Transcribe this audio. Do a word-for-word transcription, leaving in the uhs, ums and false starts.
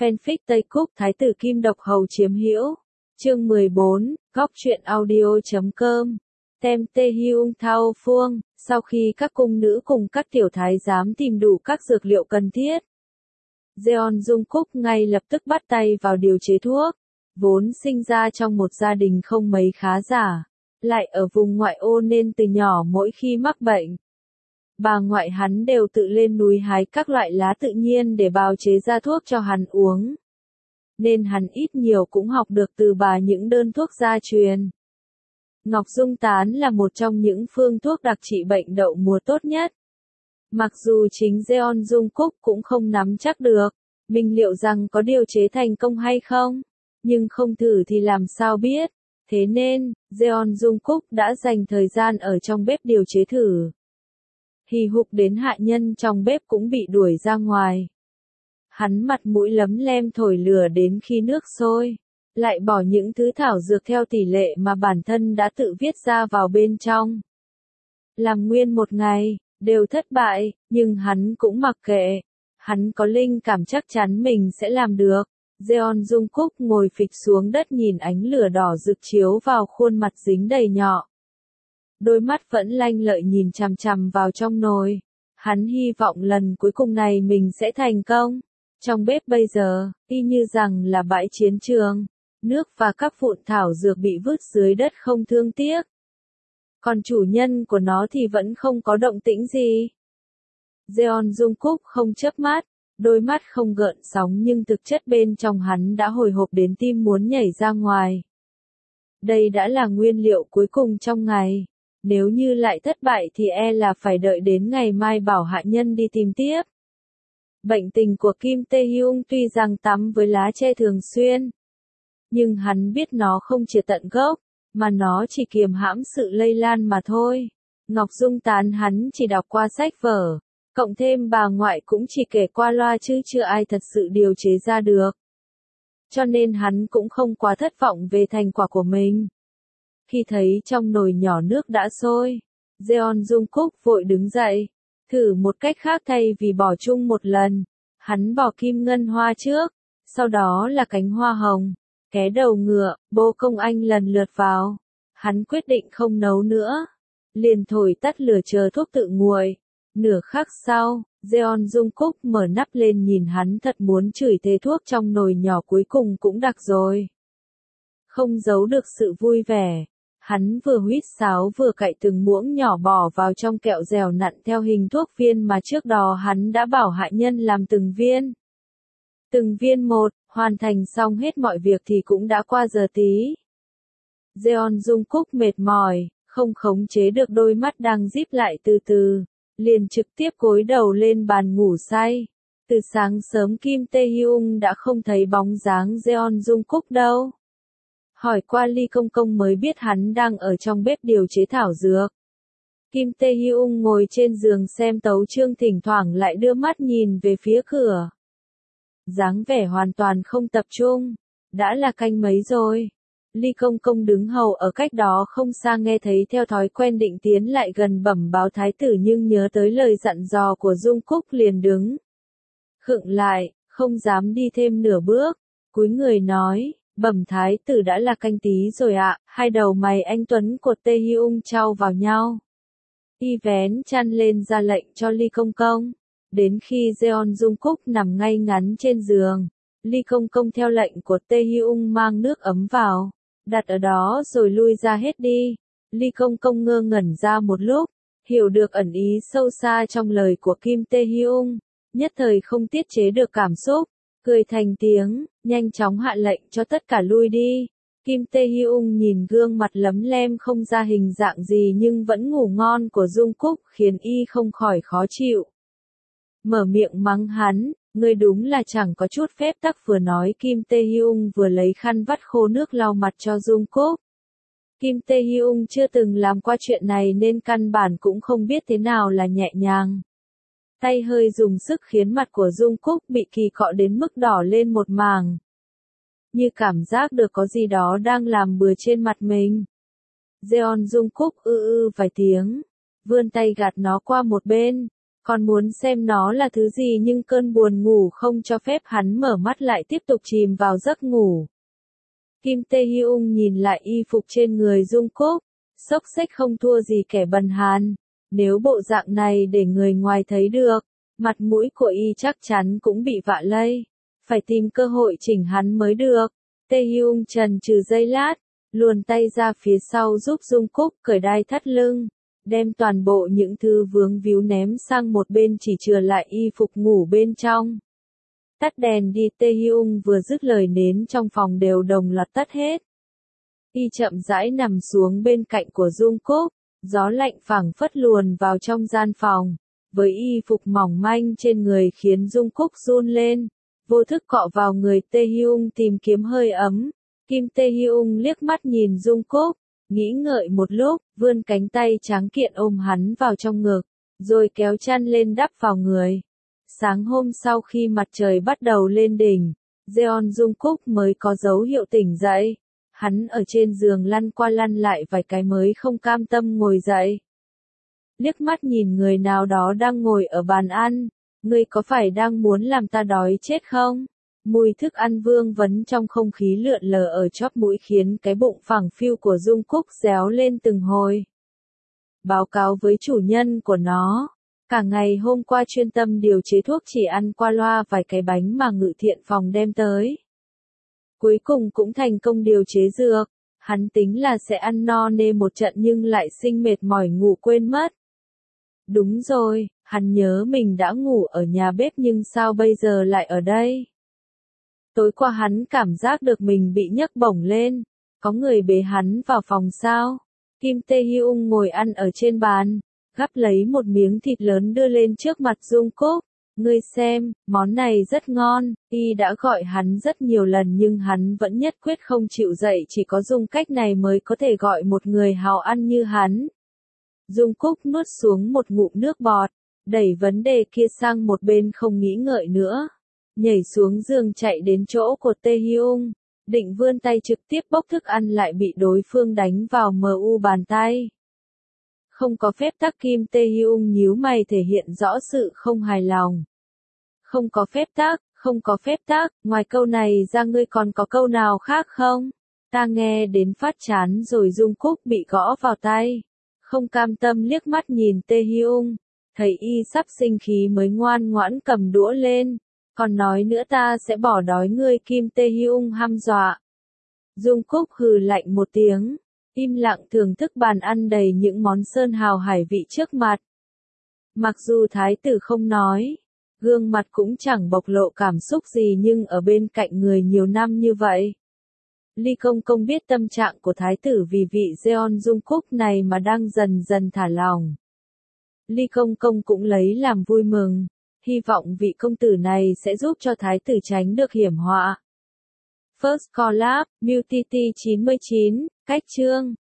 Fanfic Tây Cúc Thái tử Kim Độc Hầu chiếm hữu. Chương mười bốn, góc truyện audio.com. Tem Tê Hyung Thao Phương, sau khi các cung nữ cùng các tiểu thái giám tìm đủ các dược liệu cần thiết, Jeon Jungkook ngay lập tức bắt tay vào điều chế thuốc. Vốn sinh ra trong một gia đình không mấy khá giả, lại ở vùng ngoại ô nên từ nhỏ mỗi khi mắc bệnh, bà ngoại hắn đều tự lên núi hái các loại lá tự nhiên để bào chế ra thuốc cho hắn uống. Nên hắn ít nhiều cũng học được từ bà những đơn thuốc gia truyền. Ngọc Dung Tán là một trong những phương thuốc đặc trị bệnh đậu mùa tốt nhất. Mặc dù chính Jeon Jungkook cũng không nắm chắc được, mình liệu rằng có điều chế thành công hay không, nhưng không thử thì làm sao biết. Thế nên, Jeon Jungkook đã dành thời gian ở trong bếp điều chế thử. Hì hục đến hạ nhân trong bếp cũng bị đuổi ra ngoài. Hắn mặt mũi lấm lem thổi lửa đến khi nước sôi, lại bỏ những thứ thảo dược theo tỷ lệ mà bản thân đã tự viết ra vào bên trong. Làm nguyên một ngày, đều thất bại, nhưng hắn cũng mặc kệ. Hắn có linh cảm chắc chắn mình sẽ làm được. Jeon Jungkook ngồi phịch xuống đất nhìn ánh lửa đỏ rực chiếu vào khuôn mặt dính đầy nhọ. Đôi mắt vẫn lanh lợi nhìn chằm chằm vào trong nồi. Hắn hy vọng lần cuối cùng này mình sẽ thành công. Trong bếp bây giờ, y như rằng là bãi chiến trường. Nước và các vụn thảo dược bị vứt dưới đất không thương tiếc. Còn chủ nhân của nó thì vẫn không có động tĩnh gì. Jeon Jungkook không chớp mắt, đôi mắt không gợn sóng nhưng thực chất bên trong hắn đã hồi hộp đến tim muốn nhảy ra ngoài. Đây đã là nguyên liệu cuối cùng trong ngày. Nếu như lại thất bại thì e là phải đợi đến ngày mai bảo hạ nhân đi tìm tiếp. Bệnh tình của Kim Tae Hyung tuy rằng tắm với lá tre thường xuyên, nhưng hắn biết nó không triệt tận gốc, mà nó chỉ kiềm hãm sự lây lan mà thôi. Ngọc Dung Tán hắn chỉ đọc qua sách vở, cộng thêm bà ngoại cũng chỉ kể qua loa chứ chưa ai thật sự điều chế ra được. Cho nên hắn cũng không quá thất vọng về thành quả của mình. Khi thấy trong nồi nhỏ nước đã sôi, Jeon Jungkook vội đứng dậy, thử một cách khác thay vì bỏ chung một lần. Hắn bỏ kim ngân hoa trước, sau đó là cánh hoa hồng, ké đầu ngựa, bô công anh lần lượt vào. Hắn quyết định không nấu nữa, liền thổi tắt lửa chờ thuốc tự nguội. Nửa khắc sau, Jeon Jungkook mở nắp lên nhìn hắn thật muốn chửi thề thuốc trong nồi nhỏ cuối cùng cũng đặc rồi. Không giấu được sự vui vẻ. Hắn vừa huýt sáo vừa cạy từng muỗng nhỏ bỏ vào trong kẹo dẻo nặn theo hình thuốc viên mà trước đó hắn đã bảo hạ nhân làm từng viên. Từng viên một, hoàn thành xong hết mọi việc thì cũng đã qua giờ tí. Jeon Jungkook mệt mỏi, không khống chế được đôi mắt đang díp lại từ từ, liền trực tiếp gối đầu lên bàn ngủ say. Từ sáng sớm Kim Tae Hyung đã không thấy bóng dáng Jeon Jungkook đâu. Hỏi qua Ly Công Công mới biết hắn đang ở trong bếp điều chế thảo dược. Kim Tae Hyung ngồi trên giường xem tấu chương thỉnh thoảng lại đưa mắt nhìn về phía cửa. Dáng vẻ hoàn toàn không tập trung. Đã là canh mấy rồi. Ly Công Công đứng hầu ở cách đó không xa nghe thấy theo thói quen định tiến lại gần bẩm báo thái tử nhưng nhớ tới lời dặn dò của Jungkook liền đứng khựng lại, không dám đi thêm nửa bước, cúi người nói. Bẩm thái tử đã là canh tí rồi ạ. Hai đầu mày anh Tuấn của Tae Hyung trao vào nhau. Y vén chăn lên ra lệnh cho Ly Công Công. Đến khi Jeon Jungkook nằm ngay ngắn trên giường, Ly Công Công theo lệnh của Tae Hyung mang nước ấm vào, đặt ở đó rồi lui ra hết đi. Ly Công Công ngơ ngẩn ra một lúc, hiểu được ẩn ý sâu xa trong lời của Kim Tae Hyung, nhất thời không tiết chế được cảm xúc. Cười thành tiếng, nhanh chóng hạ lệnh cho tất cả lui đi. Kim Tae Hyung nhìn gương mặt lấm lem không ra hình dạng gì nhưng vẫn ngủ ngon của Jungkook khiến y không khỏi khó chịu. Mở miệng mắng hắn, ngươi đúng là chẳng có chút phép tắc vừa nói Kim Tae Hyung vừa lấy khăn vắt khô nước lau mặt cho Jungkook. Kim Tae Hyung chưa từng làm qua chuyện này nên căn bản cũng không biết thế nào là nhẹ nhàng. Tay hơi dùng sức khiến mặt của Jungkook bị kỳ cọ đến mức đỏ lên một mảng. Như cảm giác được có gì đó đang làm bừa trên mặt mình. Jeon Jungkook ư ư vài tiếng, vươn tay gạt nó qua một bên, Còn muốn xem nó là thứ gì nhưng cơn buồn ngủ không cho phép hắn mở mắt lại tiếp tục chìm vào giấc ngủ. Kim Tae-hyung nhìn lại y phục trên người Jungkook, xốc xếch không thua gì kẻ bần hàn. Nếu bộ dạng này để người ngoài thấy được, mặt mũi của y chắc chắn cũng bị vạ lây. Phải tìm cơ hội chỉnh hắn mới được. Tae-hyung chần chừ giây lát, luồn tay ra phía sau giúp Jungkook cởi đai thắt lưng, đem toàn bộ những thứ vướng víu ném sang một bên chỉ chừa lại y phục ngủ bên trong. Tắt đèn đi. Tae-hyung vừa dứt lời nến trong phòng đều đồng loạt tắt hết. Y chậm rãi nằm xuống bên cạnh của Jungkook, gió lạnh phảng phất luồn vào trong gian phòng, với y phục mỏng manh trên người khiến Jungkook run lên, vô thức cọ vào người Tae-hyung tìm kiếm hơi ấm. Kim Tae-hyung liếc mắt nhìn Jungkook, nghĩ ngợi một lúc, vươn cánh tay tráng kiện ôm hắn vào trong ngực, rồi kéo chăn lên đắp vào người. Sáng hôm sau khi mặt trời bắt đầu lên đỉnh, Jeon Jungkook mới có dấu hiệu tỉnh dậy. Hắn ở trên giường lăn qua lăn lại vài cái mới không cam tâm ngồi dậy. Liếc mắt nhìn người nào đó đang ngồi ở bàn ăn, ngươi có phải đang muốn làm ta đói chết không? Mùi thức ăn vương vấn trong không khí lượn lờ ở chóp mũi khiến cái bụng phẳng phiu của Jungkook réo lên từng hồi. Báo cáo với chủ nhân của nó, cả ngày hôm qua chuyên tâm điều chế thuốc chỉ ăn qua loa vài cái bánh mà ngự thiện phòng đem tới. Cuối cùng cũng thành công điều chế dược, hắn tính là sẽ ăn no nê một trận nhưng lại sinh mệt mỏi ngủ quên mất. Đúng rồi, hắn nhớ mình đã ngủ ở nhà bếp nhưng sao bây giờ lại ở đây? Tối qua hắn cảm giác được mình bị nhấc bổng lên, có người bế hắn vào phòng sao? Kim Tae-hyung ngồi ăn ở trên bàn, gắp lấy một miếng thịt lớn đưa lên trước mặt Jungkook. Ngươi xem, món này rất ngon, y đã gọi hắn rất nhiều lần nhưng hắn vẫn nhất quyết không chịu dậy, chỉ có dùng cách này mới có thể gọi một người hào ăn như hắn. Jungkook nuốt xuống một ngụm nước bọt, đẩy vấn đề kia sang một bên không nghĩ ngợi nữa. Nhảy xuống giường chạy đến chỗ của Tae-hyung, định vươn tay trực tiếp bốc thức ăn lại bị đối phương đánh vào mờ u bàn tay. Không có phép tắc. Kim Tae-hyung nhíu mày thể hiện rõ sự không hài lòng. Không có phép tắc, không có phép tắc, ngoài câu này ra ngươi còn có câu nào khác không? Ta nghe đến phát chán rồi. Jungkook bị gõ vào tay. Không cam tâm liếc mắt nhìn Tae-hyung, thấy y sắp sinh khí mới ngoan ngoãn cầm đũa lên. Còn nói nữa ta sẽ bỏ đói ngươi. Kim Tae-hyung hăm dọa. Jungkook hừ lạnh một tiếng, im lặng thưởng thức bàn ăn đầy những món sơn hào hải vị trước mặt. Mặc dù thái tử không nói, gương mặt cũng chẳng bộc lộ cảm xúc gì nhưng ở bên cạnh người nhiều năm như vậy. Lee Công Công biết tâm trạng của thái tử vì vị Jeon Jungkook này mà đang dần dần thả lòng. Lee Công Công cũng lấy làm vui mừng, hy vọng vị công tử này sẽ giúp cho thái tử tránh được hiểm họa. First Collab, Beauty chín mươi chín, cách chương.